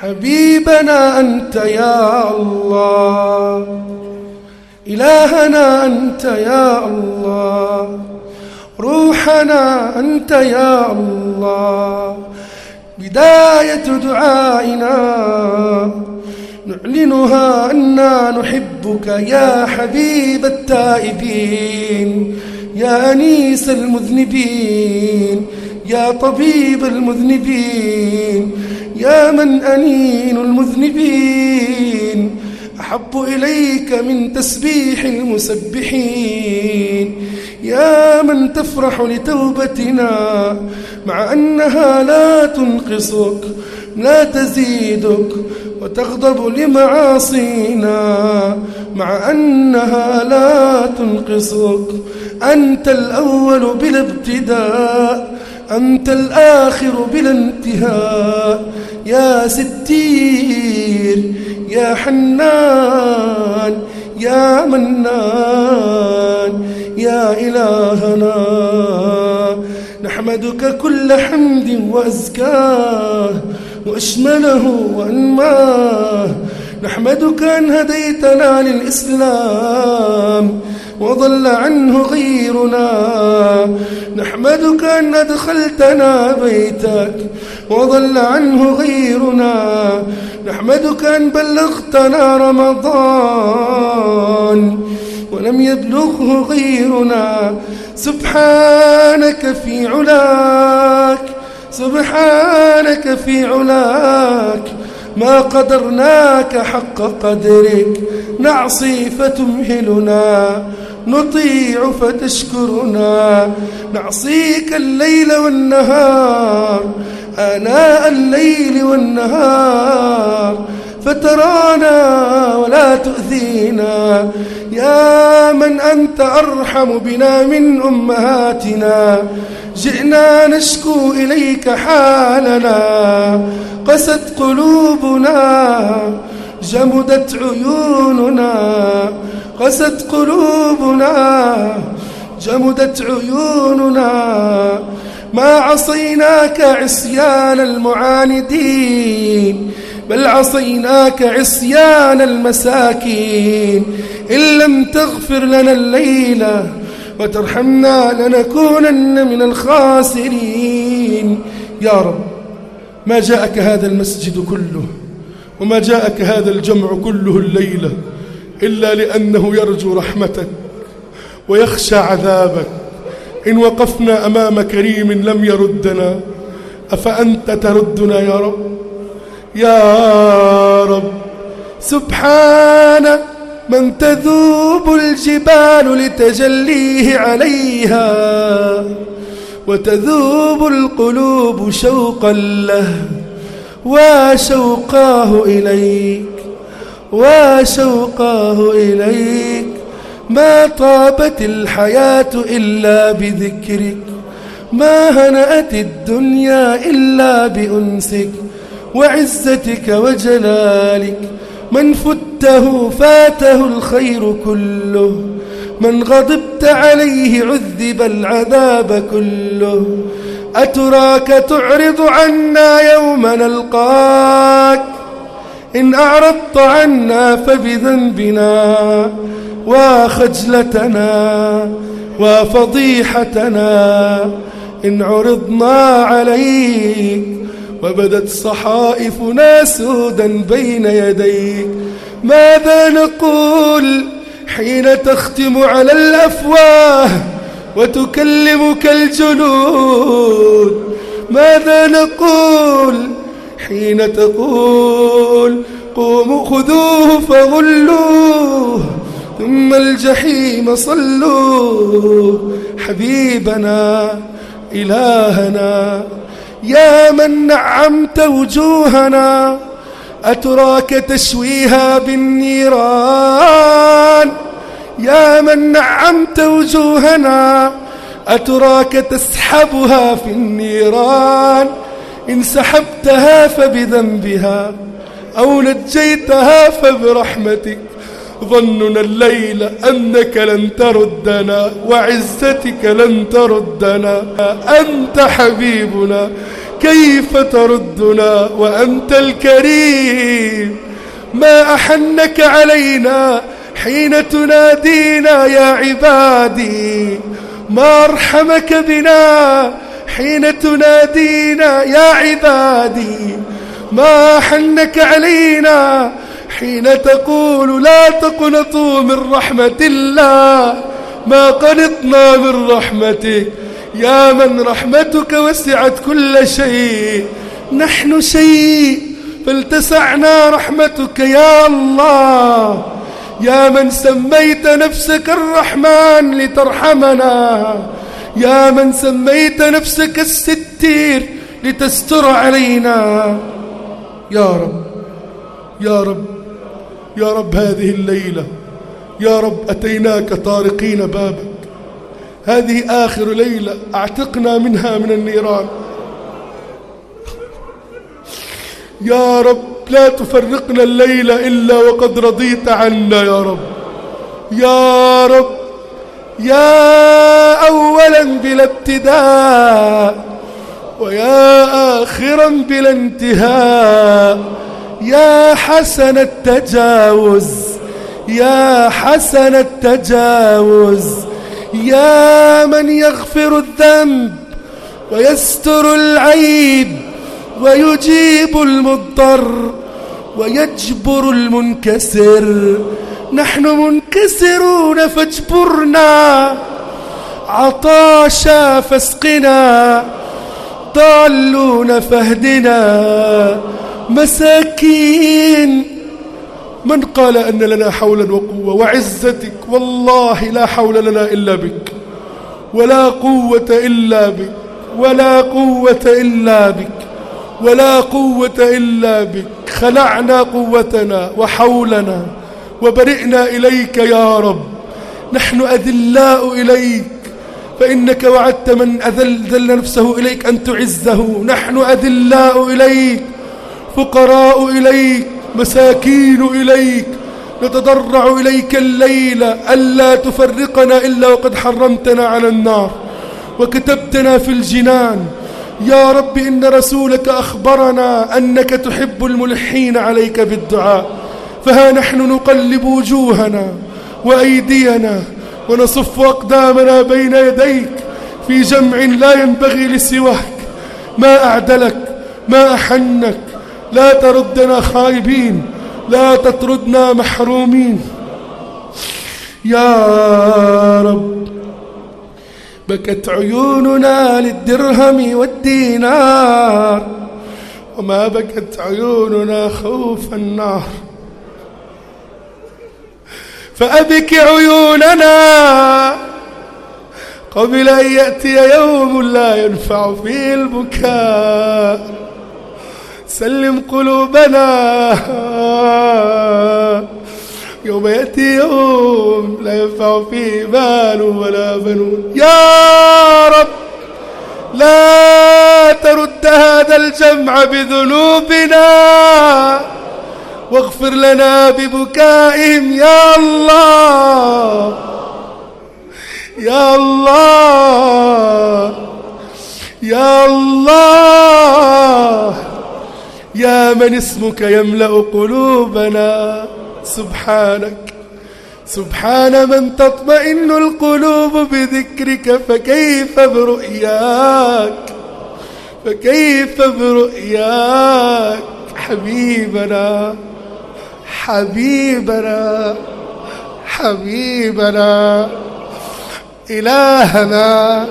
حبيبنا أنت يا الله، إلهنا أنت يا الله، روحنا أنت يا الله. بداية دعائنا نعلنها أننا نحبك يا حبيب التائبين، يا أنيس المذنبين، يا طبيب المذنبين، يا من أنين المذنبين أحب إليك من تسبيح المسبحين، يا من تفرح لتوبتنا مع أنها لا تنقصك لا تزيدك، وتغضب لمعاصينا مع أنها لا تنقصك. أنت الأول بلا ابتداء، أنت الآخر بلا انتهاء، يا ستير يا حنان يا منان يا إلهنا. نحمدك كل حمد وأزكاه وأشمله وأنماه. نحمدك أن هديتنا للإسلام وضل عنه غيرنا، نحمدك أن أدخلتنا بيتك وضل عنه غيرنا، نحمدك أن بلغتنا رمضان ولم يبلغه غيرنا. سبحانك في علاك، سبحانك في علاك، ما قدرناك حق قدرك. نعصي فتمهلنا، نطيع فتشكرنا، نعصيك الليل والنهار، آناء الليل والنهار، فترانا ولا تؤذينا. يا من أنت أرحم بنا من أمهاتنا، جئنا نشكو إليك حالنا. قست قلوبنا، جمدت عيوننا، قست قلوبنا، جمدت عيوننا. ما عصيناك عصيان المعاندين، بل عصيناك عصيان المساكين. إن لم تغفر لنا الليلة وترحمنا لنكونن من الخاسرين. يا رب، ما جاءك هذا المسجد كله وما جاءك هذا الجمع كله الليلة إلا لأنه يرجو رحمتك ويخشى عذابك. إن وقفنا أمام كريم لم يردنا، أفأنت تردنا يا رب؟ يا رب، سبحان من تذوب الجبال لتجليه عليها، وتذوب القلوب شوقا له وشوقاه إليك، وشوقاه إليك. ما طابت الحياة إلا بذكرك، ما هنأت الدنيا إلا بأنسك وعزتك وجلالك. من فته فاته الخير كله، من غضبت عليه عذب العذاب كله. أتراك تعرض عنا يوم نلقاك؟ إن أعرضت عنا فبذنبنا، وخجلتنا وفضيحتنا. إن عرضنا عليك وبدت صحائفنا سودا بين يديك، ماذا نقول حين تختم على الأفواه وتكلمك الجلود؟ ماذا نقول حين تقول قوموا خذوه فغلوه ثم الجحيم صلوه؟ حبيبنا إلهنا، يا من نعمت وجوهنا، أتراك تشويها بالنيران؟ يا من نعمت وجوهنا، أتراك تسحبها في النيران؟ إن سحبتها فبذنبها أو نجيتها فبرحمتك. ظننا الليل أنك لن تردنا، وعزتك لن تردنا. أنت حبيبنا، كيف تردنا وأنت الكريم؟ ما أحنك علينا حين تنادينا يا عبادي، ما أرحمك بنا حين تنادينا يا عبادي، ما أحنك علينا حين تقول لا تقنطوا من رحمة الله، ما قنطنا من رحمتك يا من رحمتك وسعت كل شيء. نحن شيء فلتسعنا رحمتك يا الله، يا من سميت نفسك الرحمن لترحمنا، يا من سميت نفسك الستير لتستر علينا. يا رب يا رب يا رب، هذه الليلة يا رب أتيناك طارقين بابك، هذه آخر ليلة أعتقنا منها من النيران. يا رب لا تفرقنا الليلة إلا وقد رضيت عنا يا رب. يا رب يا أولا بلا ابتداء ويا آخرا بلا انتهاء، يا حسن التجاوز يا حسن التجاوز، يا من يغفر الذنب ويستر العيب ويجيب المضطر ويجبر المنكسر. نحن منكسرون فاجبرنا، عطاشا فاسقنا، ضالون فاهدنا، مساكين. من قال أن لنا حولا وقوة؟ وعزتك والله لا حول لنا إلا بك، ولا قوة إلا بك، ولا قوة إلا بك، ولا قوة إلا بك. خلعنا قوتنا وحولنا وبرئنا إليك يا رب. نحن أذلاء إليك، فإنك وعدت من ذل نفسه إليك أن تعزه. نحن أذلاء إليك، فقراء إليك، مساكين إليك، نتضرع إليك الليلة ألا تفرقنا إلا وقد حرمتنا على النار وكتبتنا في الجنان. يا رب إن رسولك أخبرنا أنك تحب الملحين عليك بالدعاء، فها نحن نقلب وجوهنا وأيدينا ونصف أقدامنا بين يديك في جمع لا ينبغي لسواك. ما أعدلك، ما أحنك، لا تردنا خائبين، لا تطردنا محرومين. يا رب بكت عيوننا للدرهم والدينار، وما بكت عيوننا خوف النار. فأبك عيوننا قبل أن يأتي يوم لا ينفع فيه البكاء. سلم قلوبنا يوم يأتي يوم لا ينفع فيه مال ولا بنون. يا رب لا ترد هذا الجمع بذنوبنا، واغفر لنا ببكائهم يا الله. يا الله يا الله، يا من اسمك يملأ قلوبنا. سبحانك، سبحان من تطمئن القلوب بذكرك، فكيف برؤياك، فكيف برؤياك. حبيبنا حبيبنا حبيبنا إلهنا،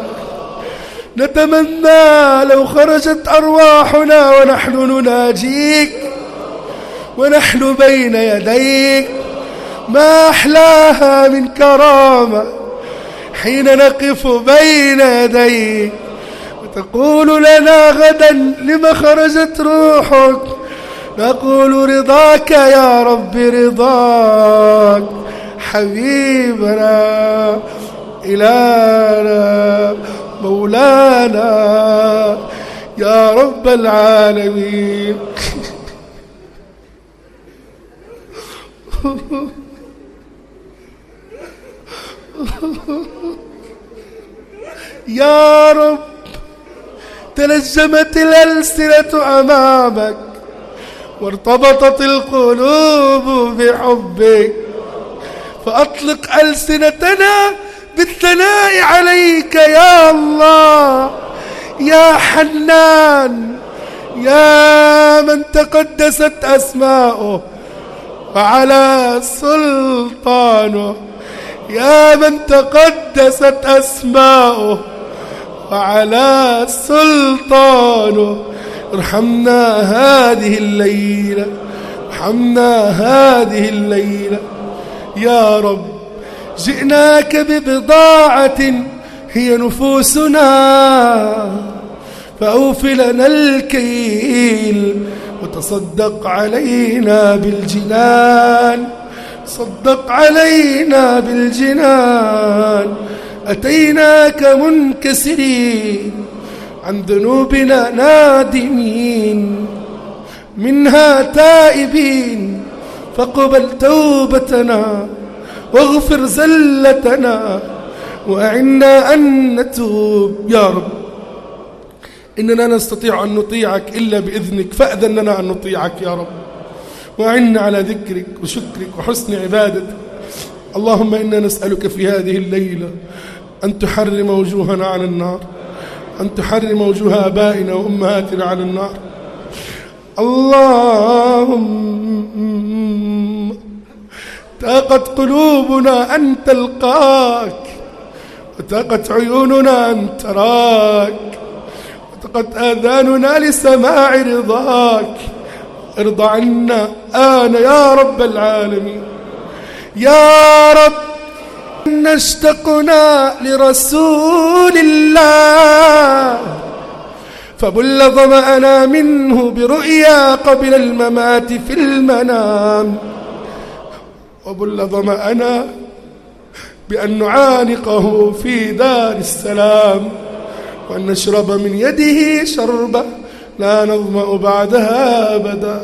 نتمنى لو خرجت أرواحنا ونحن نناجيك ونحن بين يديك. ما أحلاها من كرامة حين نقف بين يديك وتقول لنا غدا لما خرجت روحك، نقول رضاك يا رب، رضاك. حبيبنا إلهنا مولانا يا رب العالمين. يا رب تلجمت الألسنة أمامك وارتبطت القلوب بحبك، فأطلق ألسنتنا بالثناء عليك يا الله يا حنان، يا من تقدست أسماؤه وعلى سلطانه، يا من تقدست أسماؤه وعلى سلطانه. ارحمنا هذه الليلة، ارحمنا هذه الليلة يا رب. جئناك ببضاعة هي نفوسنا، فأوف لنا الكيل وتصدق علينا بالجنان، صدق علينا بالجنان. أتيناك منكسرين عن ذنوبنا نادمين، منها تائبين، فاقبل توبتنا واغفر زلتنا وأعنا أن نتوب يا رب. إننا نستطيع أن نطيعك إلا بإذنك، فأذن لنا أن نطيعك يا رب، وأعنا على ذكرك وشكرك وحسن عبادتك. اللهم إنا نسألك في هذه الليلة أن تحرم وجوهنا على النار، أن تحرم وجوه آبائنا وأمهاتنا على النار. اللهم تاقت قلوبنا أن تلقاك، وتاقت عيوننا أن تراك، وتاقت آذاننا لسماع رضاك. ارضى عنا آن يا رب العالمين يا رب. اشتقنا لرسول الله فبل ظمأنا منه برؤيا قبل الممات في المنام، وبل ظمأنا بأن نعانقه في دار السلام، وأن نشرب من يده شربة لا نظمأ بعدها أبدا.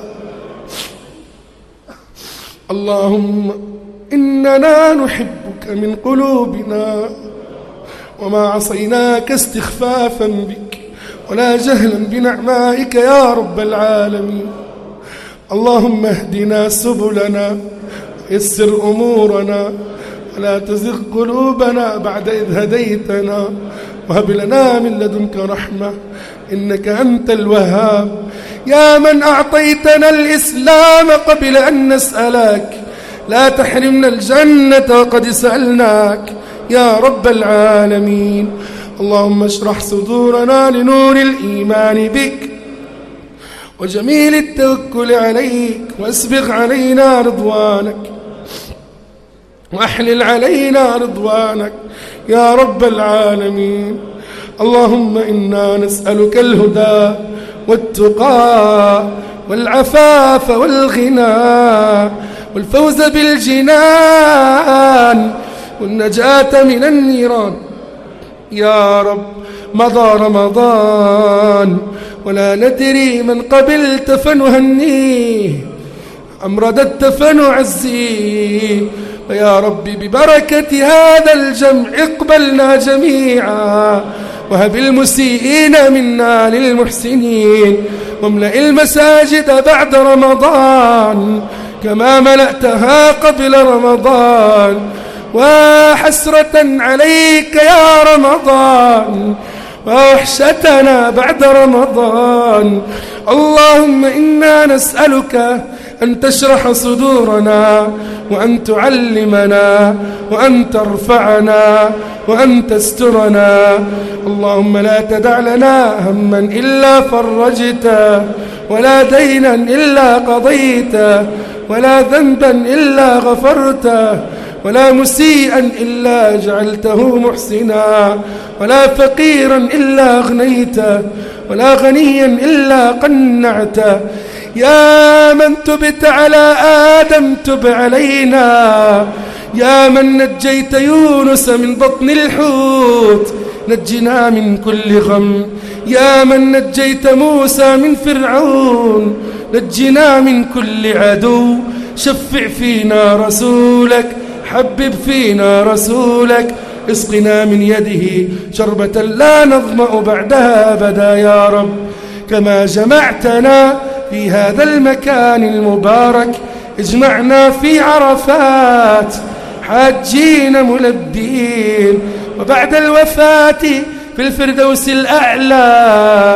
اللهم إننا نحبك من قلوبنا، وما عصيناك استخفافا بك ولا جهلا بنعمائك يا رب العالمين. اللهم اهدنا سبلنا ويسر أمورنا، ولا تزغ قلوبنا بعد إذ هديتنا، وهب لنا من لدنك رحمة إنك أنت الوهاب. يا من أعطيتنا الإسلام قبل أن نسألك، لا تحرمنا الجنة وقد سألناك يا رب العالمين. اللهم اشرح صدورنا لنور الإيمان بك وجميل التوكل عليك، واسبغ علينا رضوانك وأحلل علينا رضوانك يا رب العالمين. اللهم إنا نسألك الهدى والتقى والعفاف والغنى والفوز بالجنان والنجاة من النيران يا رب. مضى رمضان ولا ندري من قبلت فنهنيه، أم رددت فنعزيه. فيا رب ببركة هذا الجمع اقبلنا جميعا، وهب المسيئين منا للمحسنين، واملأ المساجد بعد رمضان كما ملأتها قبل رمضان. وحسرة عليك يا رمضان ووحشتنا بعد رمضان. اللهم إنا نسألك أن تشرح صدورنا، وأن تعلمنا، وأن ترفعنا، وأن تسترنا. اللهم لا تدع لنا هما إلا فرجته، ولا دينا إلا قضيته، ولا ذنبا إلا غفرته، ولا مسيئا إلا جعلته محسنا، ولا فقيرا إلا أغنيته، ولا غنيا إلا قنعته. يا من تبت على آدم تب علينا، يا من نجيت يونس من بطن الحوت نجنا من كل غم، يا من نجيت موسى من فرعون نجنا من كل عدو. شفع فينا رسولك، حبب فينا رسولك، اسقنا من يده شربة لا نظمأ بعدها أبدا يا رب. كما جمعتنا في هذا المكان المبارك اجمعنا في عرفات حاجين ملبين، وبعد الوفاة في الفردوس الأعلى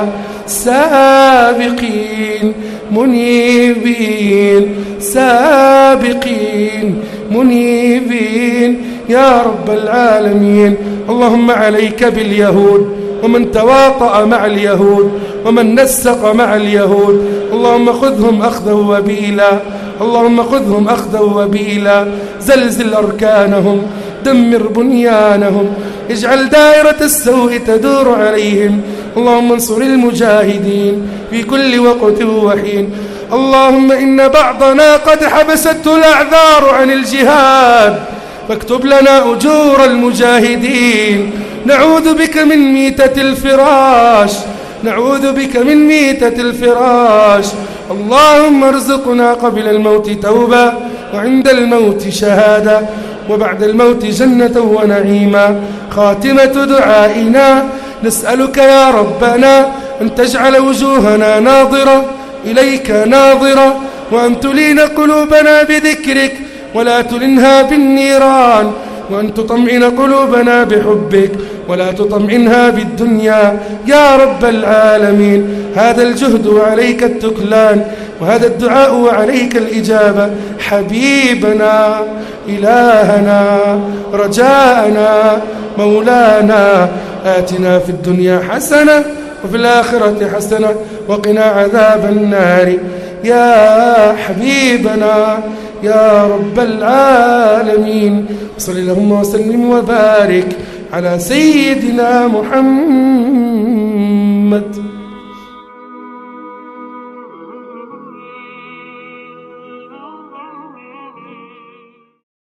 سابقين منيبين، سابقين منيبين يا رب العالمين. اللهم عليك باليهود ومن تواطأ مع اليهود ومن نسق مع اليهود، اللهم خذهم أخذا وبيلا، اللهم خذهم أخذا وبيلا، زلزل أركانهم، دمر بنيانهم، اجعل دائرة السوء تدور عليهم. اللهم انصر المجاهدين في كل وقت وحين. اللهم إن بعضنا قد حبسته الأعذار عن الجهاد، فاكتب لنا أجور المجاهدين. نعوذ بك من ميتة الفراش، نعوذ بك من ميتة الفراش. اللهم ارزقنا قبل الموت توبة، وعند الموت شهادة، وبعد الموت جنة ونعيما. خاتمة دعائنا نسألك يا ربنا أن تجعل وجوهنا ناظرة إليك ناظرة، وأن تلين قلوبنا بذكرك ولا تلنها بالنيران، وأن تطمئن قلوبنا بحبك ولا تطمئنها بالدنيا يا رب العالمين. هذا الجهد وعليك التكلان، وهذا الدعاء وعليك الإجابة. حبيبنا إلهنا رجاءنا مولانا، آتنا في الدنيا حسنة وفي الآخرة حسنة وقنا عذاب النار يا حبيبنا يا رب العالمين. صل اللهم وسلم وبارك على سيدنا محمد.